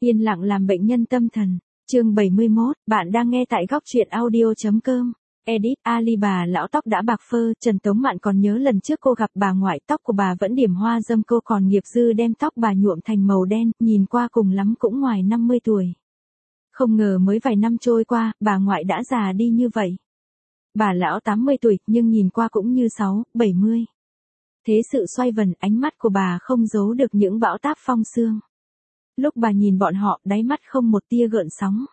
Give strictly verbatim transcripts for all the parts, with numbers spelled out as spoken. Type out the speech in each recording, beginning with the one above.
Yên lặng làm bệnh nhân tâm thần. Chương bảy mươi mốt, bạn đang nghe tại góc truyện audio chấm com. Edit, Ali bà lão tóc đã bạc phơ, Trần Tống Mạn còn nhớ lần trước cô gặp bà ngoại, tóc của bà vẫn điểm hoa dâm, cô còn nghiệp dư đem tóc bà nhuộm thành màu đen, nhìn qua cùng lắm cũng ngoài năm mươi tuổi. Không ngờ mới vài năm trôi qua, bà ngoại đã già đi như vậy. Bà lão tám mươi tuổi, nhưng nhìn qua cũng như sáu, bảy mươi. Thế sự xoay vần, ánh mắt của bà không giấu được những bão táp phong sương. Lúc bà nhìn bọn họ, đáy mắt không một tia gợn sóng.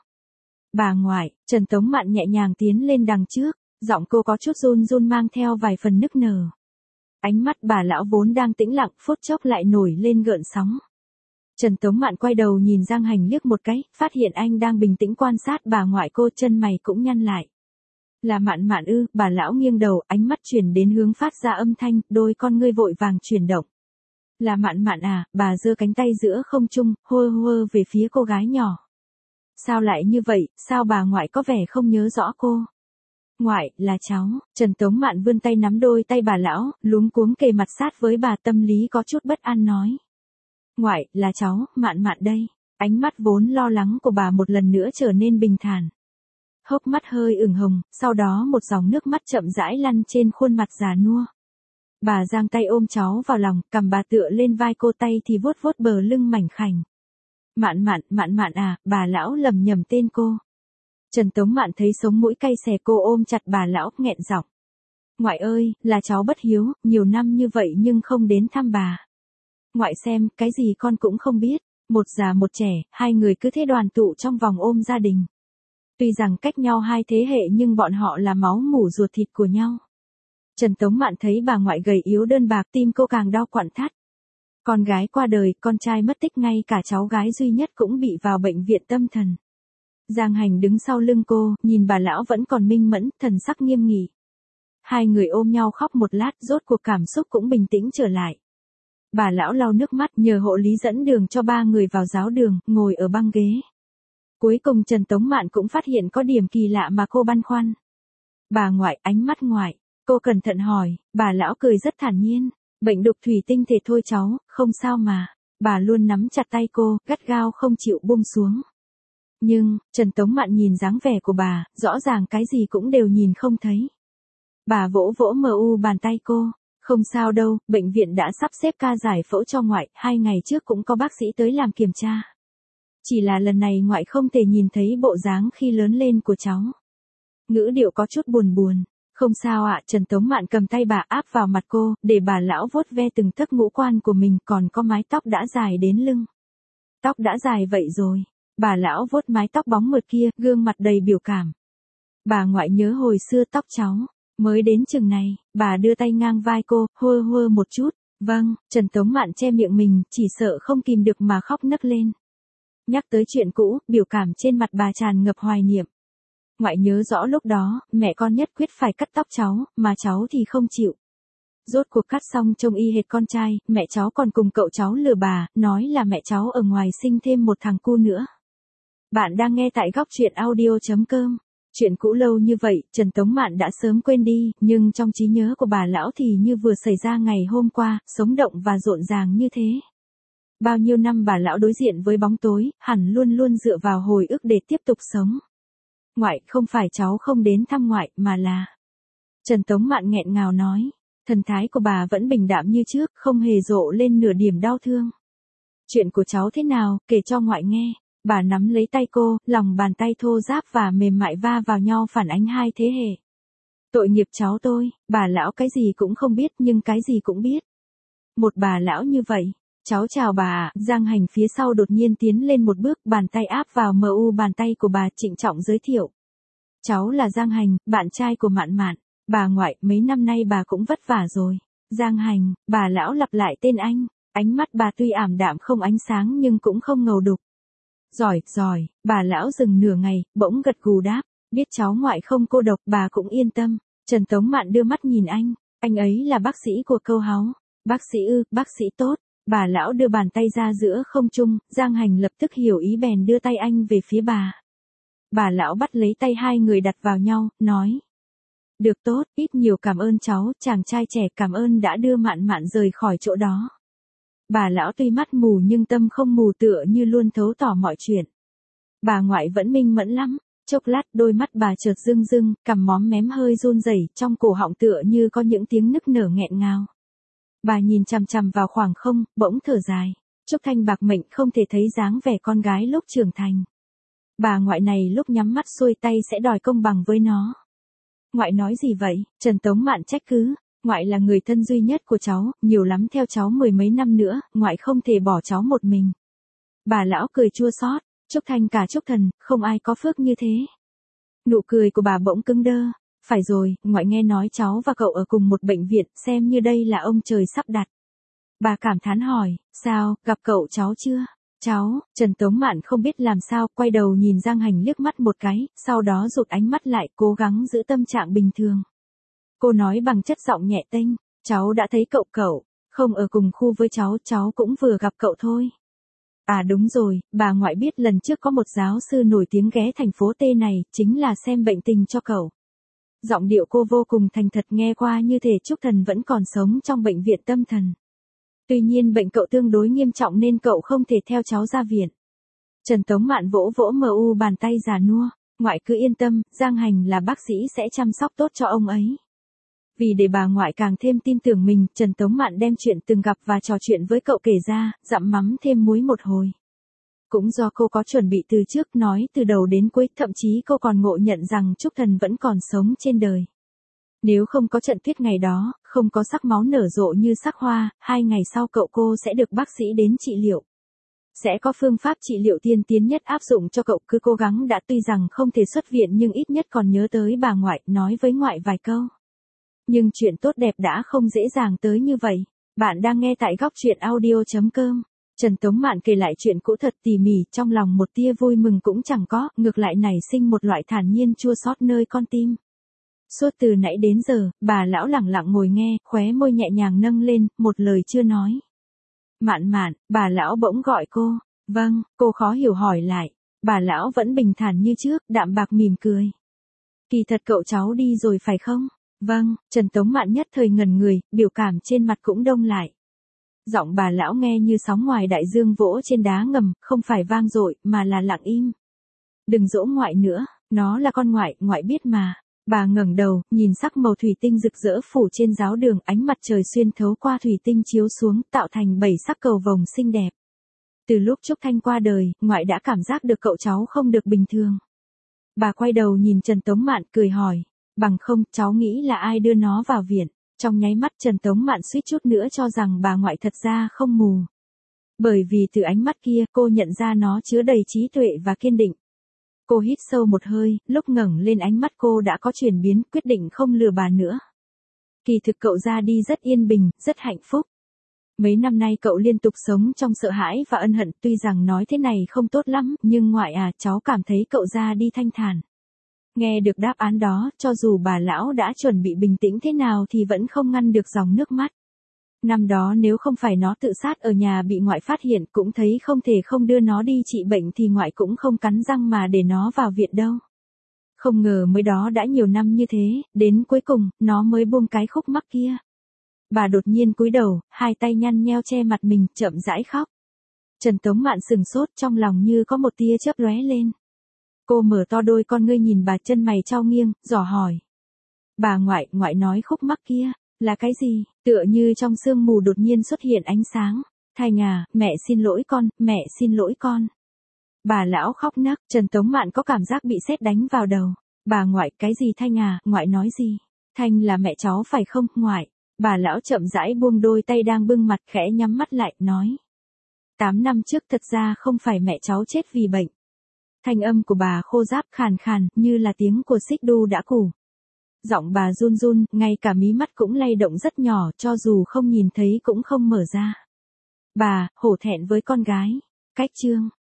Bà ngoại, Trần Tống Mạn nhẹ nhàng tiến lên đằng trước, giọng cô có chút run run mang theo vài phần nức nở. Ánh mắt bà lão vốn đang tĩnh lặng, phút chốc lại nổi lên gợn sóng. Trần Tống Mạn quay đầu nhìn Giang Hành liếc một cái, phát hiện anh đang bình tĩnh quan sát bà ngoại, cô chân mày cũng nhăn lại. Là Mạn Mạn ư? Bà lão nghiêng đầu, ánh mắt chuyển đến hướng phát ra âm thanh, đôi con ngươi vội vàng chuyển động. Là Mạn Mạn à? Bà giơ cánh tay giữa không trung, hô hô về phía cô gái nhỏ. Sao lại như vậy, sao bà ngoại có vẻ không nhớ rõ cô? Ngoại, là cháu. Trần Tống Mạn vươn tay nắm đôi tay bà lão, luống cuống kề mặt sát với bà, tâm lý có chút bất an nói. Ngoại, là cháu, Mạn Mạn đây. Ánh mắt vốn lo lắng của bà một lần nữa trở nên bình thản. Hốc mắt hơi ửng hồng, sau đó một dòng nước mắt chậm rãi lăn trên khuôn mặt già nua. Bà giang tay ôm cháu vào lòng, cầm bà tựa lên vai cô, tay thì vuốt vuốt bờ lưng mảnh khảnh. Mạn Mạn, Mạn Mạn à? Bà lão lầm nhầm tên cô. Trần Tống Mạn thấy sống mũi cay xè, cô ôm chặt bà lão, nghẹn giọng. Ngoại ơi, là cháu bất hiếu, nhiều năm như vậy nhưng không đến thăm bà. Ngoại xem, cái gì con cũng không biết. Một già một trẻ, hai người cứ thế đoàn tụ trong vòng ôm gia đình. Tuy rằng cách nhau hai thế hệ nhưng bọn họ là máu mủ ruột thịt của nhau. Trần Tống Mạn thấy bà ngoại gầy yếu đơn bạc, tim cô càng đau quặn thắt. Con gái qua đời, con trai mất tích, ngay cả cháu gái duy nhất cũng bị vào bệnh viện tâm thần. Giang Hành đứng sau lưng cô, nhìn bà lão vẫn còn minh mẫn, thần sắc nghiêm nghị. Hai người ôm nhau khóc một lát, rốt cuộc cảm xúc cũng bình tĩnh trở lại. Bà lão lau nước mắt, nhờ hộ lý dẫn đường cho ba người vào giáo đường, ngồi ở băng ghế. Cuối cùng Trần Tống Mạn cũng phát hiện có điểm kỳ lạ mà cô băn khoăn. Bà ngoại, ánh mắt ngoại. Cô cẩn thận hỏi, bà lão cười rất thản nhiên. Bệnh đục thủy tinh thể thôi cháu, không sao mà. Bà luôn nắm chặt tay cô, gắt gao không chịu buông xuống. Nhưng, Trần Tống Mạn nhìn dáng vẻ của bà, rõ ràng cái gì cũng đều nhìn không thấy. Bà vỗ vỗ mờ u bàn tay cô. Không sao đâu, bệnh viện đã sắp xếp ca giải phẫu cho ngoại, hai ngày trước cũng có bác sĩ tới làm kiểm tra. Chỉ là lần này ngoại không thể nhìn thấy bộ dáng khi lớn lên của cháu. Ngữ điệu có chút buồn buồn. Không sao ạ, Trần Tống Mạn cầm tay bà áp vào mặt cô, để bà lão vuốt ve từng tấc ngũ quan của mình, còn có mái tóc đã dài đến lưng. Tóc đã dài vậy rồi. Bà lão vuốt mái tóc bóng mượt kia, gương mặt đầy biểu cảm. Bà ngoại nhớ hồi xưa tóc cháu, mới đến chừng này, bà đưa tay ngang vai cô, hơ hơ một chút. Vâng, Trần Tống Mạn che miệng mình, chỉ sợ không kìm được mà khóc nấc lên. Nhắc tới chuyện cũ, biểu cảm trên mặt bà tràn ngập hoài niệm. Ngoại nhớ rõ lúc đó, mẹ con nhất quyết phải cắt tóc cháu, mà cháu thì không chịu. Rốt cuộc cắt xong trông y hệt con trai, mẹ cháu còn cùng cậu cháu lừa bà, nói là mẹ cháu ở ngoài sinh thêm một thằng cu nữa. Bạn đang nghe tại góc truyện audio chấm com. Chuyện cũ lâu như vậy, Trần Tống Mạn đã sớm quên đi, nhưng trong trí nhớ của bà lão thì như vừa xảy ra ngày hôm qua, sống động và rộn ràng như thế. Bao nhiêu năm bà lão đối diện với bóng tối, hẳn luôn luôn dựa vào hồi ức để tiếp tục sống. Ngoại, không phải cháu không đến thăm ngoại, mà là... Trần Tống Mạn nghẹn ngào nói. Thần thái của bà vẫn bình đạm như trước, không hề rộ lên nửa điểm đau thương. Chuyện của cháu thế nào, kể cho ngoại nghe. Bà nắm lấy tay cô, lòng bàn tay thô ráp và mềm mại va vào nhau phản ánh hai thế hệ. Tội nghiệp cháu tôi, bà lão cái gì cũng không biết nhưng cái gì cũng biết. Một bà lão như vậy. Cháu chào bà ạ. Giang Hành phía sau đột nhiên tiến lên một bước, bàn tay áp vào mờ u bàn tay của bà, trịnh trọng giới thiệu. Cháu là Giang Hành, bạn trai của Mạn Mạn. Bà ngoại, mấy năm nay bà cũng vất vả rồi. Giang Hành, bà lão lặp lại tên anh. Ánh mắt bà tuy ảm đạm không ánh sáng nhưng cũng không ngầu đục. Giỏi, giỏi, bà lão dừng nửa ngày, bỗng gật gù đáp. Biết cháu ngoại không cô độc, bà cũng yên tâm. Trần Tống Mạn đưa mắt nhìn anh. Anh ấy là bác sĩ của Câu Háu. Bác sĩ ư, bác sĩ tốt. Bà lão đưa bàn tay ra giữa không trung, Giang Hành lập tức hiểu ý bèn đưa tay anh về phía bà. Bà lão bắt lấy tay hai người đặt vào nhau, nói. Được tốt, ít nhiều cảm ơn cháu, chàng trai trẻ, cảm ơn đã đưa Mạn Mạn rời khỏi chỗ đó. Bà lão tuy mắt mù nhưng tâm không mù tựa như luôn thấu tỏ mọi chuyện. Bà ngoại vẫn minh mẫn lắm, chốc lát đôi mắt bà chợt rưng rưng, cằm móm mém hơi run rẩy, trong cổ họng tựa như có những tiếng nức nở nghẹn ngào. Bà nhìn chằm chằm vào khoảng không, bỗng thở dài. Trúc Thanh bạc mệnh không thể thấy dáng vẻ con gái lúc trưởng thành. Bà ngoại này lúc nhắm mắt xuôi tay sẽ đòi công bằng với nó. Ngoại nói gì vậy? Trần Tống Mạn trách cứ. Ngoại là người thân duy nhất của cháu, nhiều lắm theo cháu mười mấy năm nữa, ngoại không thể bỏ cháu một mình. Bà lão cười chua xót. Trúc Thanh cả Trúc Thần, không ai có phước như thế. Nụ cười của bà bỗng cứng đơ. Phải rồi, ngoại nghe nói cháu và cậu ở cùng một bệnh viện, xem như đây là ông trời sắp đặt. Bà cảm thán hỏi, sao, gặp cậu cháu chưa? Cháu, Trần Tống Mạn không biết làm sao, quay đầu nhìn Giang Hành liếc mắt một cái, sau đó rụt ánh mắt lại, cố gắng giữ tâm trạng bình thường. Cô nói bằng chất giọng nhẹ tênh, cháu đã thấy cậu cậu, không ở cùng khu với cháu, cháu cũng vừa gặp cậu thôi. À đúng rồi, bà ngoại biết lần trước có một giáo sư nổi tiếng ghé thành phố T này, chính là xem bệnh tình cho cậu. Giọng điệu cô vô cùng thành thật, nghe qua như thể Trúc Thần vẫn còn sống trong bệnh viện tâm thần. Tuy nhiên bệnh cậu tương đối nghiêm trọng nên cậu không thể theo cháu ra viện. Trần Tống Mạn vỗ vỗ mờ u bàn tay già nua, ngoại cứ yên tâm, Giang Hành là bác sĩ sẽ chăm sóc tốt cho ông ấy. Vì để bà ngoại càng thêm tin tưởng mình, Trần Tống Mạn đem chuyện từng gặp và trò chuyện với cậu kể ra, dặm mắm thêm muối một hồi. Cũng do cô có chuẩn bị từ trước, nói từ đầu đến cuối, thậm chí cô còn ngộ nhận rằng Trúc Thần vẫn còn sống trên đời. Nếu không có trận tuyết ngày đó, không có sắc máu nở rộ như sắc hoa, hai ngày sau cậu cô sẽ được bác sĩ đến trị liệu. Sẽ có phương pháp trị liệu tiên tiến nhất áp dụng cho cậu, cứ cố gắng đã, tuy rằng không thể xuất viện nhưng ít nhất còn nhớ tới bà ngoại, nói với ngoại vài câu. Nhưng chuyện tốt đẹp đã không dễ dàng tới như vậy. Bạn đang nghe tại góc truyện audio chấm com. Trần Tống Mạn kể lại chuyện cũ thật tỉ mỉ, trong lòng một tia vui mừng cũng chẳng có, ngược lại nảy sinh một loại thản nhiên chua xót nơi con tim. Suốt từ nãy đến giờ, bà lão lẳng lặng ngồi nghe, khóe môi nhẹ nhàng nâng lên, một lời chưa nói. Mạn Mạn, bà lão bỗng gọi cô. Vâng, cô khó hiểu hỏi lại. Bà lão vẫn bình thản như trước, đạm bạc mỉm cười. Kỳ thật cậu cháu đi rồi phải không? Vâng, Trần Tống Mạn nhất thời ngẩn người, biểu cảm trên mặt cũng đông lại. Giọng bà lão nghe như sóng ngoài đại dương vỗ trên đá ngầm, không phải vang dội, mà là lặng im. Đừng dỗ ngoại nữa, nó là con ngoại, ngoại biết mà. Bà ngẩng đầu, nhìn sắc màu thủy tinh rực rỡ phủ trên giáo đường, ánh mặt trời xuyên thấu qua thủy tinh chiếu xuống, tạo thành bảy sắc cầu vồng xinh đẹp. Từ lúc Trúc Thanh qua đời, ngoại đã cảm giác được cậu cháu không được bình thường. Bà quay đầu nhìn Trần Tống Mạn, cười hỏi, bằng không, cháu nghĩ là ai đưa nó vào viện? Trong nháy mắt Trần Tống Mạn suýt chút nữa cho rằng bà ngoại thật ra không mù. Bởi vì từ ánh mắt kia, cô nhận ra nó chứa đầy trí tuệ và kiên định. Cô hít sâu một hơi, lúc ngẩng lên ánh mắt cô đã có chuyển biến, quyết định không lừa bà nữa. Kỳ thực cậu ra đi rất yên bình, rất hạnh phúc. Mấy năm nay cậu liên tục sống trong sợ hãi và ân hận, tuy rằng nói thế này không tốt lắm, nhưng ngoại à, cháu cảm thấy cậu ra đi thanh thản. Nghe được đáp án đó, cho dù bà lão đã chuẩn bị bình tĩnh thế nào thì vẫn không ngăn được dòng nước mắt. Năm đó nếu không phải nó tự sát ở nhà bị ngoại phát hiện, cũng thấy không thể không đưa nó đi trị bệnh thì ngoại cũng không cắn răng mà để nó vào viện đâu. Không ngờ mới đó đã nhiều năm như thế, đến cuối cùng, nó mới buông cái khúc mắc kia. Bà đột nhiên cúi đầu, hai tay nhăn nheo che mặt mình, chậm rãi khóc. Trần Tống Mạn sừng sốt, trong lòng như có một tia chớp lóe lên. Cô mở to đôi con ngươi nhìn bà, chân mày chau nghiêng, dò hỏi. Bà ngoại, ngoại nói khúc mắc kia, là cái gì? Tựa như trong sương mù đột nhiên xuất hiện ánh sáng. Thành à, mẹ xin lỗi con, mẹ xin lỗi con. Bà lão khóc nấc, Trần Tống Mạn có cảm giác bị sét đánh vào đầu. Bà ngoại, cái gì Thanh à, ngoại nói gì? Thanh là mẹ cháu phải không, ngoại? Bà lão chậm rãi buông đôi tay đang bưng mặt, khẽ nhắm mắt lại, nói. Tám năm trước thật ra không phải mẹ cháu chết vì bệnh. Thanh âm của bà khô ráp khàn khàn, như là tiếng của xích đu đã củ. Giọng bà run run, ngay cả mí mắt cũng lay động rất nhỏ, cho dù không nhìn thấy cũng không mở ra. Bà, hổ thẹn với con gái. Cách chương.